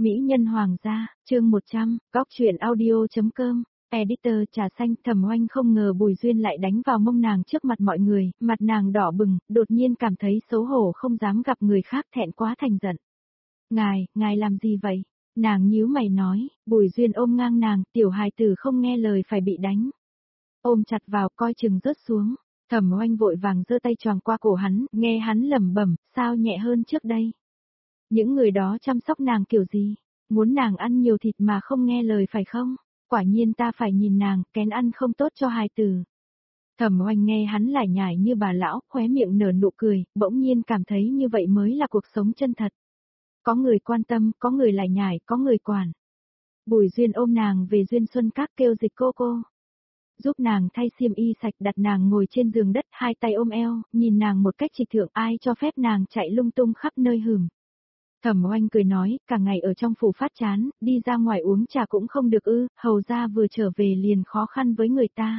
Mỹ nhân hoàng gia, chương 100, góc truyện audio.com, editor trà xanh. Thẩm Oanh không ngờ Bùi Duyên lại đánh vào mông nàng trước mặt mọi người, mặt nàng đỏ bừng, đột nhiên cảm thấy xấu hổ không dám gặp người khác, thẹn quá thành giận. Ngài làm gì vậy? Nàng nhíu mày nói. Bùi Duyên ôm ngang nàng, tiểu hài tử không nghe lời phải bị đánh. Ôm chặt vào, coi chừng rớt xuống. Thẩm Oanh vội vàng giơ tay choàng qua cổ hắn, nghe hắn lẩm bẩm, sao nhẹ hơn trước đây. Những người đó chăm sóc nàng kiểu gì? Muốn nàng ăn nhiều thịt mà không nghe lời phải không? Quả nhiên ta phải nhìn nàng, kén ăn không tốt cho hài tử. Thẩm Oanh nghe hắn lải nhải như bà lão, khóe miệng nở nụ cười, bỗng nhiên cảm thấy như vậy mới là cuộc sống chân thật. Có người quan tâm, có người lải nhải, có người quản. Bùi Duyên ôm nàng về Duyên Xuân Các kêu Dịch cô. Giúp nàng thay xiêm y sạch, đặt nàng ngồi trên giường đất, hai tay ôm eo, nhìn nàng một cách trịch thượng, ai cho phép nàng chạy lung tung khắp nơi hửm. Thẩm Oanh cười nói, cả ngày ở trong phủ phát chán, đi ra ngoài uống trà cũng không được ư, hầu ra vừa trở về liền khó khăn với người ta.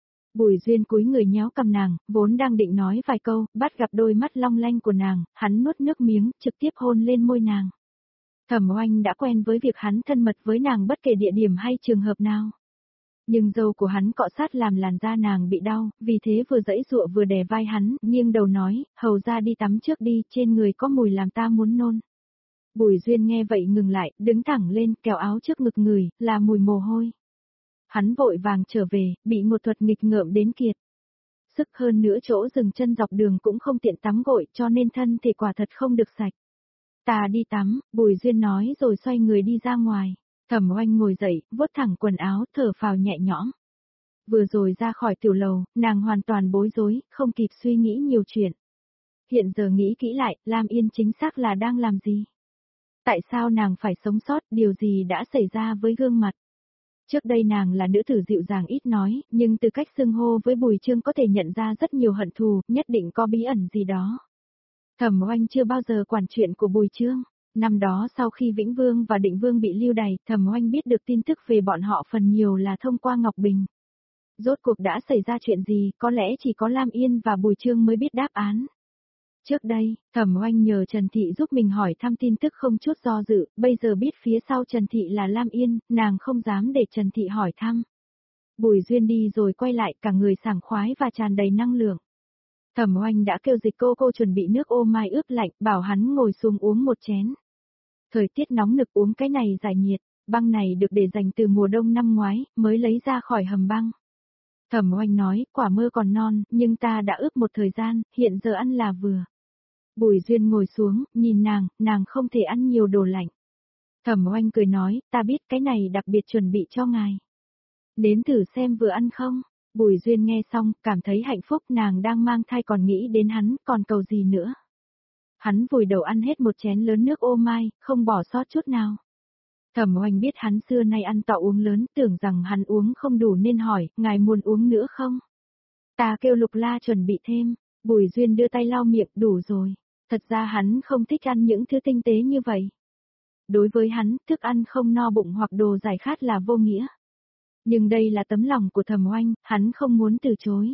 Bùi Duyên cúi người nhéo cầm nàng, vốn đang định nói vài câu, bắt gặp đôi mắt long lanh của nàng, hắn nuốt nước miếng, trực tiếp hôn lên môi nàng. Thẩm Oanh đã quen với việc hắn thân mật với nàng bất kể địa điểm hay trường hợp nào. Nhưng râu của hắn cọ sát làm làn da nàng bị đau, vì thế vừa giãy giụa vừa đè vai hắn, nghiêng đầu nói, hầu ra đi tắm trước đi, trên người có mùi làm ta muốn nôn. Bùi Duyên nghe vậy ngừng lại, đứng thẳng lên, kéo áo trước ngực người, là mùi mồ hôi. Hắn vội vàng trở về, bị một thuật nghịch ngợm đến kiệt. Sức hơn nữa chỗ dừng chân dọc đường cũng không tiện tắm gội, cho nên thân thể quả thật không được sạch. Ta đi tắm, Bùi Duyên nói rồi xoay người đi ra ngoài. Thẩm Oanh ngồi dậy, vuốt thẳng quần áo, thở phào nhẹ nhõm. Vừa rồi ra khỏi tiểu lầu, nàng hoàn toàn bối rối, không kịp suy nghĩ nhiều chuyện. Hiện giờ nghĩ kỹ lại, Lam Yên chính xác là đang làm gì? Tại sao nàng phải sống sót, điều gì đã xảy ra với gương mặt? Trước đây nàng là nữ tử dịu dàng ít nói, nhưng từ cách xưng hô với Bùi Trương có thể nhận ra rất nhiều hận thù, nhất định có bí ẩn gì đó. Thẩm Oanh chưa bao giờ quản chuyện của Bùi Trương. Năm đó sau khi Vĩnh Vương và Định Vương bị lưu đày, Thẩm Oanh biết được tin tức về bọn họ phần nhiều là thông qua Ngọc Bình. Rốt cuộc đã xảy ra chuyện gì, có lẽ chỉ có Lam Yên và Bùi Trương mới biết đáp án. Trước đây, Thẩm Oanh nhờ Trần Thị giúp mình hỏi thăm tin tức không chút do dự, bây giờ biết phía sau Trần Thị là Lam Yên, nàng không dám để Trần Thị hỏi thăm. Bùi Duyên đi rồi quay lại, cả người sảng khoái và tràn đầy năng lượng. Thẩm Oanh đã kêu Dịch cô chuẩn bị nước ô mai ướp lạnh, bảo hắn ngồi xuống uống một chén. Thời tiết nóng nực uống cái này giải nhiệt, băng này được để dành từ mùa đông năm ngoái, mới lấy ra khỏi hầm băng. Thẩm Oanh nói, quả mơ còn non, nhưng ta đã ướp một thời gian, hiện giờ ăn là vừa. Bùi Duyên ngồi xuống, nhìn nàng không thể ăn nhiều đồ lạnh. Thẩm Oanh cười nói, ta biết cái này đặc biệt chuẩn bị cho ngài. Đến thử xem vừa ăn không? Bùi Duyên nghe xong, cảm thấy hạnh phúc, nàng đang mang thai còn nghĩ đến hắn, còn cầu gì nữa. Hắn vùi đầu ăn hết một chén lớn nước ô mai, không bỏ sót chút nào. Thẩm Oanh biết hắn xưa nay ăn to uống lớn, tưởng rằng hắn uống không đủ nên hỏi, ngài muốn uống nữa không? Ta kêu Lục La chuẩn bị thêm. Bùi Duyên đưa tay lau miệng, đủ rồi. Thật ra hắn không thích ăn những thứ tinh tế như vậy. Đối với hắn, thức ăn không no bụng hoặc đồ giải khát là vô nghĩa. Nhưng đây là tấm lòng của Thẩm Oanh, hắn không muốn từ chối.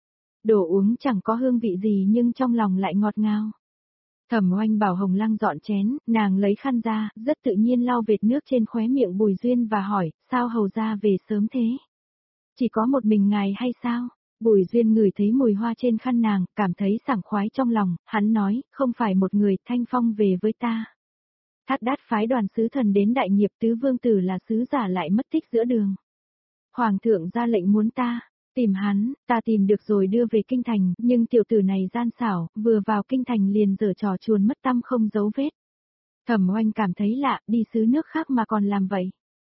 Đồ uống chẳng có hương vị gì nhưng trong lòng lại ngọt ngào. Thẩm Oanh bảo Hồng Lăng dọn chén, nàng lấy khăn ra, rất tự nhiên lau vệt nước trên khóe miệng Bùi Duyên và hỏi, sao hầu ra về sớm thế? Chỉ có một mình ngài hay sao? Bùi Duyên ngửi thấy mùi hoa trên khăn nàng, cảm thấy sảng khoái trong lòng, hắn nói, không phải một người, Thanh Phong về với ta. Thát Đát phái đoàn sứ thần đến đại nghiệp, tứ vương tử là sứ giả lại mất tích giữa đường. Hoàng thượng ra lệnh muốn ta tìm hắn, ta tìm được rồi đưa về kinh thành, nhưng tiểu tử này gian xảo, vừa vào kinh thành liền giở trò chuồn mất tăm không dấu vết. Thẩm Oanh cảm thấy lạ, đi xứ nước khác mà còn làm vậy.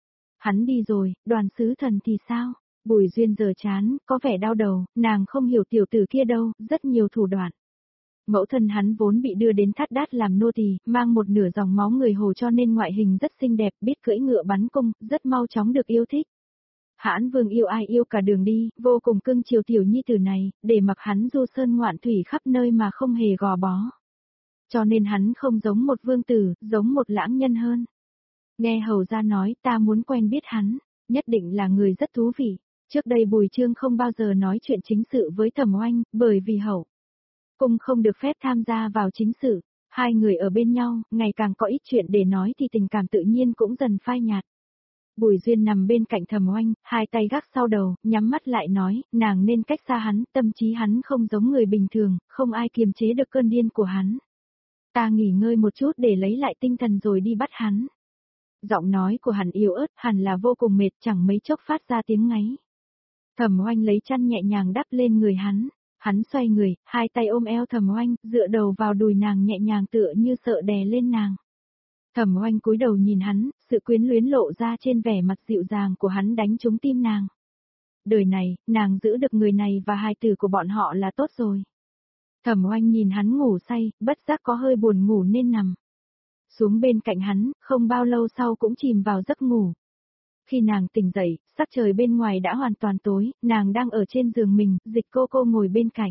Hắn đi rồi, đoàn sứ thần thì sao? Bùi Duyên giờ chán, có vẻ đau đầu, nàng không hiểu tiểu tử kia đâu, rất nhiều thủ đoạn. Mẫu thân hắn vốn bị đưa đến Thát Đát làm nô tỳ, mang một nửa dòng máu người Hồ cho nên ngoại hình rất xinh đẹp, biết cưỡi ngựa bắn cung, rất mau chóng được yêu thích. Hãn Vương yêu ai yêu cả đường đi, vô cùng cưng chiều tiểu nhi tử này, để mặc hắn du sơn ngoạn thủy khắp nơi mà không hề gò bó. Cho nên hắn không giống một vương tử, giống một lãng nhân hơn. Nghe hầu ra nói, ta muốn quen biết hắn, nhất định là người rất thú vị. Trước đây Bùi Trương không bao giờ nói chuyện chính sự với Thẩm Oanh, bởi vì hậu cung không được phép tham gia vào chính sự. Hai người ở bên nhau, ngày càng có ít chuyện để nói thì tình cảm tự nhiên cũng dần phai nhạt. Bùi Duyên nằm bên cạnh Thẩm Oanh, hai tay gác sau đầu, nhắm mắt lại nói, nàng nên cách xa hắn, tâm trí hắn không giống người bình thường, không ai kiềm chế được cơn điên của hắn. Ta nghỉ ngơi một chút để lấy lại tinh thần rồi đi bắt hắn. Giọng nói của hắn yếu ớt, hẳn là vô cùng mệt, chẳng mấy chốc phát ra tiếng ngáy. Thẩm Oanh lấy chăn nhẹ nhàng đắp lên người hắn. Hắn xoay người, hai tay ôm eo Thẩm Oanh, dựa đầu vào đùi nàng nhẹ nhàng tựa như sợ đè lên nàng. Thẩm Oanh cúi đầu nhìn hắn, sự quyến luyến lộ ra trên vẻ mặt dịu dàng của hắn đánh trúng tim nàng. Đời này, nàng giữ được người này và hài tử của bọn họ là tốt rồi. Thẩm Oanh nhìn hắn ngủ say, bất giác có hơi buồn ngủ nên nằm xuống bên cạnh hắn, không bao lâu sau cũng chìm vào giấc ngủ. Khi nàng tỉnh dậy, sắc trời bên ngoài đã hoàn toàn tối, nàng đang ở trên giường mình, Dịch cô ngồi bên cạnh.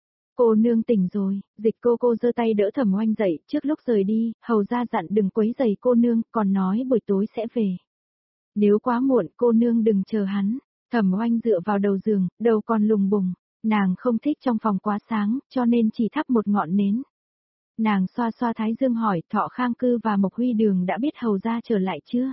Cô nương tỉnh rồi, Dịch cô giơ tay đỡ Thẩm Oanh dậy, trước lúc rời đi, hầu ra dặn đừng quấy rầy cô nương, còn nói buổi tối sẽ về. Nếu quá muộn cô nương đừng chờ hắn. Thẩm Oanh dựa vào đầu giường, đầu còn lùng bùng, nàng không thích trong phòng quá sáng, cho nên chỉ thắp một ngọn nến. Nàng xoa xoa thái dương hỏi, Thọ Khang Cư và Mộc Huy Đường đã biết hầu ra trở lại chưa?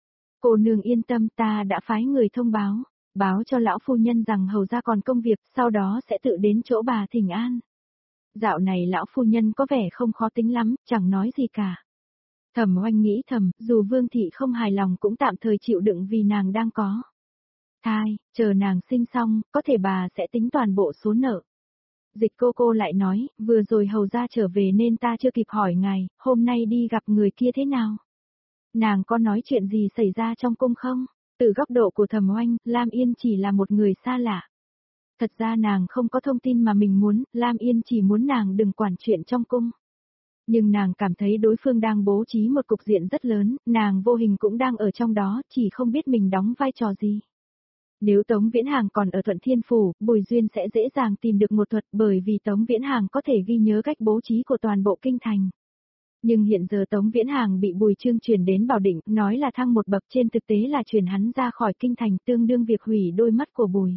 Cô nương yên tâm, ta đã phái người thông báo cho lão phu nhân rằng hầu ra còn công việc, sau đó sẽ tự đến chỗ bà thỉnh an. Dạo này lão phu nhân có vẻ không khó tính lắm, chẳng nói gì cả. Thẩm Oanh nghĩ thầm, dù Vương thị không hài lòng cũng tạm thời chịu đựng vì nàng đang có thai, chờ nàng sinh xong, có thể bà sẽ tính toàn bộ số nợ. Dịch cô lại nói, vừa rồi hầu ra trở về nên ta chưa kịp hỏi ngài, hôm nay đi gặp người kia thế nào? Nàng có nói chuyện gì xảy ra trong cung không? Từ góc độ của Thẩm Oanh, Lam Yên chỉ là một người xa lạ. Thật ra nàng không có thông tin mà mình muốn, Lam Yên chỉ muốn nàng đừng quản chuyện trong cung. Nhưng nàng cảm thấy đối phương đang bố trí một cục diện rất lớn, nàng vô hình cũng đang ở trong đó, chỉ không biết mình đóng vai trò gì. Nếu Tống Viễn Hàng còn ở Thuận Thiên Phủ, Bùi Duyên sẽ dễ dàng tìm được một thuật bởi vì Tống Viễn Hàng có thể ghi nhớ cách bố trí của toàn bộ kinh thành. Nhưng hiện giờ Tống Viễn Hàng bị Bùi Trương chuyển đến Bảo Định, nói là thăng một bậc trên thực tế là chuyển hắn ra khỏi kinh thành tương đương việc hủy đôi mắt của Bùi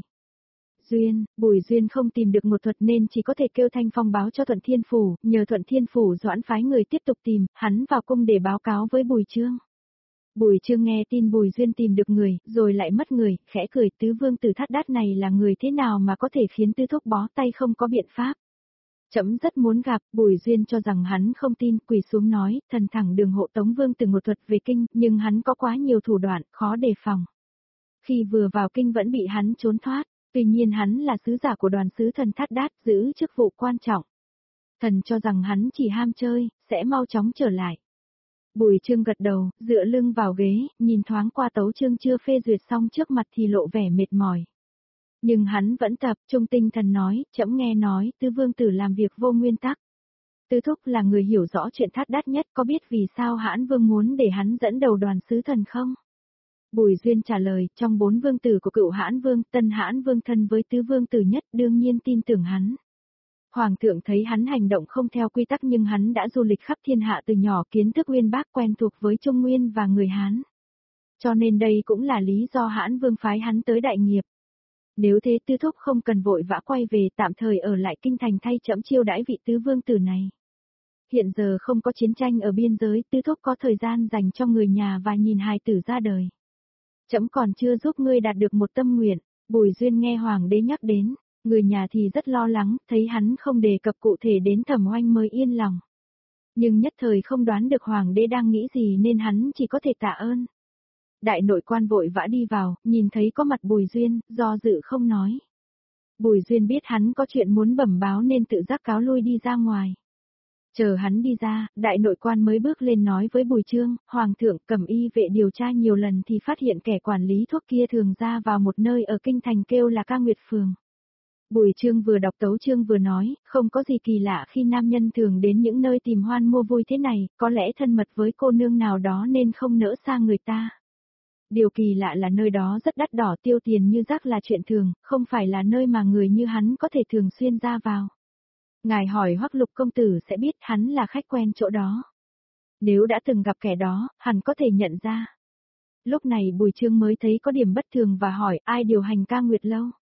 Duyên không tìm được một thuật nên chỉ có thể kêu Thanh Phong báo cho Thuận Thiên Phủ, nhờ Thuận Thiên Phủ doãn phái người tiếp tục tìm, hắn vào cung để báo cáo với Bùi Trương. Bùi Trương nghe tin Bùi Duyên tìm được người, rồi lại mất người, khẽ cười, tứ vương tử Thát Đát này là người thế nào mà có thể khiến tứ thúc bó tay không có biện pháp. Trẫm rất muốn gặp, Bùi Duyên cho rằng hắn không tin, quỳ xuống nói, thần thẳng đường hộ Tống vương từ một thuật về kinh, nhưng hắn có quá nhiều thủ đoạn, khó đề phòng. Khi vừa vào kinh vẫn bị hắn trốn thoát, tuy nhiên hắn là sứ giả của đoàn sứ thần Thát Đát, giữ chức vụ quan trọng. Thần cho rằng hắn chỉ ham chơi, sẽ mau chóng trở lại. Bùi Trương gật đầu, dựa lưng vào ghế, nhìn thoáng qua tấu chương chưa phê duyệt xong trước mặt thì lộ vẻ mệt mỏi. Nhưng hắn vẫn tập trung tinh thần nói, trẫm nghe nói, tứ vương tử làm việc vô nguyên tắc. Tứ thúc là người hiểu rõ chuyện Thát Đát nhất, có biết vì sao Hãn Vương muốn để hắn dẫn đầu đoàn sứ thần không? Bùi Duyên trả lời, trong 4 vương tử của cựu Hãn Vương, Tân Hãn Vương thân với tứ vương tử nhất, đương nhiên tin tưởng hắn. Hoàng thượng thấy hắn hành động không theo quy tắc nhưng hắn đã du lịch khắp thiên hạ từ nhỏ, kiến thức uyên bác, quen thuộc với Trung Nguyên và người Hán. Cho nên đây cũng là lý do Hãn Vương phái hắn tới đại nghiệp. Nếu thế tứ thúc không cần vội vã quay về, tạm thời ở lại kinh thành thay trẫm chiêu đãi vị tứ vương tử này. Hiện giờ không có chiến tranh ở biên giới, tứ thúc có thời gian dành cho người nhà và nhìn hài tử ra đời. Trẫm còn chưa giúp ngươi đạt được một tâm nguyện. Bùi Duyên nghe hoàng đế nhắc đến, người nhà thì rất lo lắng, thấy hắn không đề cập cụ thể đến Thẩm Oanh mới yên lòng. Nhưng nhất thời không đoán được hoàng đế đang nghĩ gì nên hắn chỉ có thể tạ ơn. Đại nội quan vội vã đi vào, nhìn thấy có mặt Bùi Duyên, do dự không nói. Bùi Duyên biết hắn có chuyện muốn bẩm báo nên tự giác cáo lui đi ra ngoài. Chờ hắn đi ra, đại nội quan mới bước lên nói với Bùi Trương, Hoàng thượng Cẩm Y vệ điều tra nhiều lần thì phát hiện kẻ quản lý thuốc kia thường ra vào một nơi ở kinh thành kêu là Ca Nguyệt Phường. Bùi Trương vừa đọc tấu chương vừa nói, không có gì kỳ lạ khi nam nhân thường đến những nơi tìm hoan mua vui thế này, có lẽ thân mật với cô nương nào đó nên không nỡ xa người ta. Điều kỳ lạ là nơi đó rất đắt đỏ, tiêu tiền như rác là chuyện thường, không phải là nơi mà người như hắn có thể thường xuyên ra vào. Ngài hỏi Hoắc Lục công tử sẽ biết hắn là khách quen chỗ đó. Nếu đã từng gặp kẻ đó, hẳn có thể nhận ra. Lúc này Bùi Trương mới thấy có điểm bất thường và hỏi ai điều hành Ca Nguyệt lâu.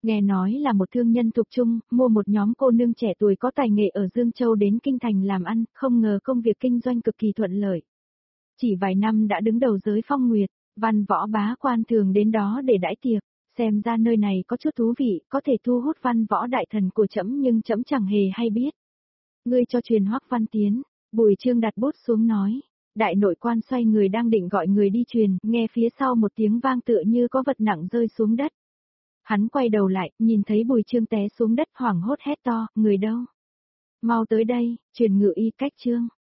Nghe nói là một thương nhân thuộc trung, mua một nhóm cô nương trẻ tuổi có tài nghệ ở Dương Châu đến Kinh Thành làm ăn, không ngờ công việc kinh doanh cực kỳ thuận lợi. Chỉ vài năm đã đứng đầu giới phong nguyệt, văn võ bá quan thường đến đó để đãi tiệc, xem ra nơi này có chút thú vị, có thể thu hút văn võ đại thần của trẫm nhưng trẫm chẳng hề hay biết. Ngươi cho truyền Hoắc Văn tiến, Bùi Trương đặt bút xuống nói. Đại nội quan xoay người đang định gọi người đi truyền, nghe phía sau một tiếng vang tựa như có vật nặng rơi xuống đất. Hắn quay đầu lại, nhìn thấy Bùi Trương té xuống đất hoảng hốt hét to, người đâu? Mau tới đây, truyền ngự y cách Trương.